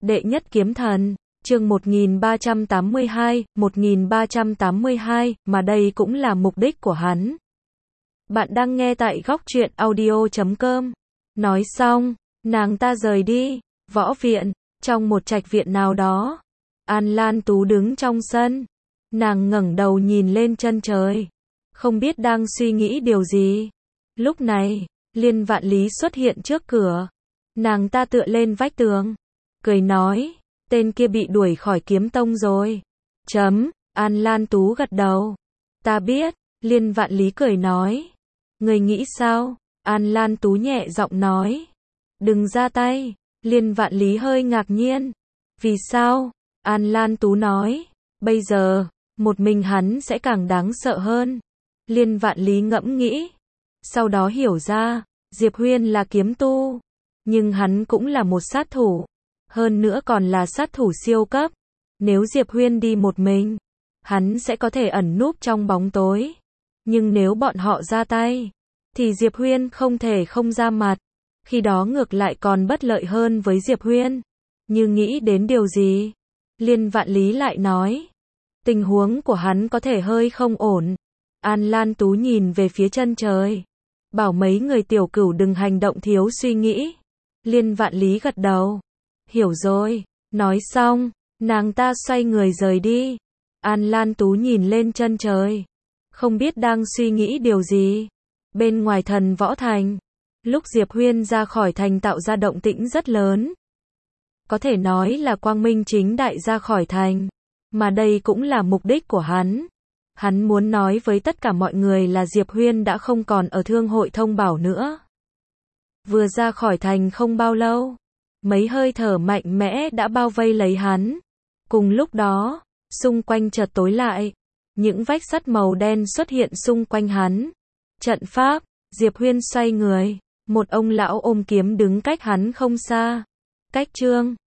Đệ nhất kiếm thần, chương 1382, mà đây cũng là mục đích của hắn. Bạn đang nghe tại góc truyện audio.com. Nói xong, nàng ta rời đi, võ viện, trong một trạch viện nào đó. An Lan Tú đứng trong sân, nàng ngẩng đầu nhìn lên chân trời, không biết đang suy nghĩ điều gì. Lúc này, Liên Vạn Lý xuất hiện trước cửa, nàng ta tựa lên vách tường, cười nói, tên kia bị đuổi khỏi kiếm tông rồi. An Lan Tú gật đầu. Ta biết, Liên Vạn Lý cười nói. Người nghĩ sao? An Lan Tú nhẹ giọng nói. Đừng ra tay. Liên Vạn Lý hơi ngạc nhiên. Vì sao? An Lan Tú nói. Bây giờ, một mình hắn sẽ càng đáng sợ hơn. Liên Vạn Lý ngẫm nghĩ. Sau đó hiểu ra, Diệp Huyên là kiếm tu. Nhưng hắn cũng là một sát thủ. Hơn nữa còn là sát thủ siêu cấp. Nếu Diệp Huyên đi một mình, hắn sẽ có thể ẩn núp trong bóng tối. Nhưng nếu bọn họ ra tay, thì Diệp Huyên không thể không ra mặt. Khi đó ngược lại còn bất lợi hơn với Diệp Huyên. Như nghĩ đến điều gì? Liên Vạn Lý lại nói. Tình huống của hắn có thể hơi không ổn. An Lan Tú nhìn về phía chân trời. Bảo mấy người tiểu cửu đừng hành động thiếu suy nghĩ. Liên Vạn Lý gật đầu. Hiểu rồi. Nói xong, nàng ta xoay người rời đi. An Lan Tú nhìn lên chân trời, không biết đang suy nghĩ điều gì. Bên ngoài Thần Võ Thành, lúc Diệp Huyên ra khỏi thành tạo ra động tĩnh rất lớn. Có thể nói là quang minh chính đại ra khỏi thành. Mà đây cũng là mục đích của hắn. Hắn muốn nói với tất cả mọi người là Diệp Huyên đã không còn ở Thương hội Thông Bảo nữa. Vừa ra khỏi thành không bao lâu, mấy hơi thở mạnh mẽ đã bao vây lấy hắn. Cùng lúc đó, xung quanh chợt tối lại. Những vách sắt màu đen xuất hiện xung quanh hắn. Trận pháp, Diệp Huyên xoay người. Một ông lão ôm kiếm đứng cách hắn không xa. Cách Trương,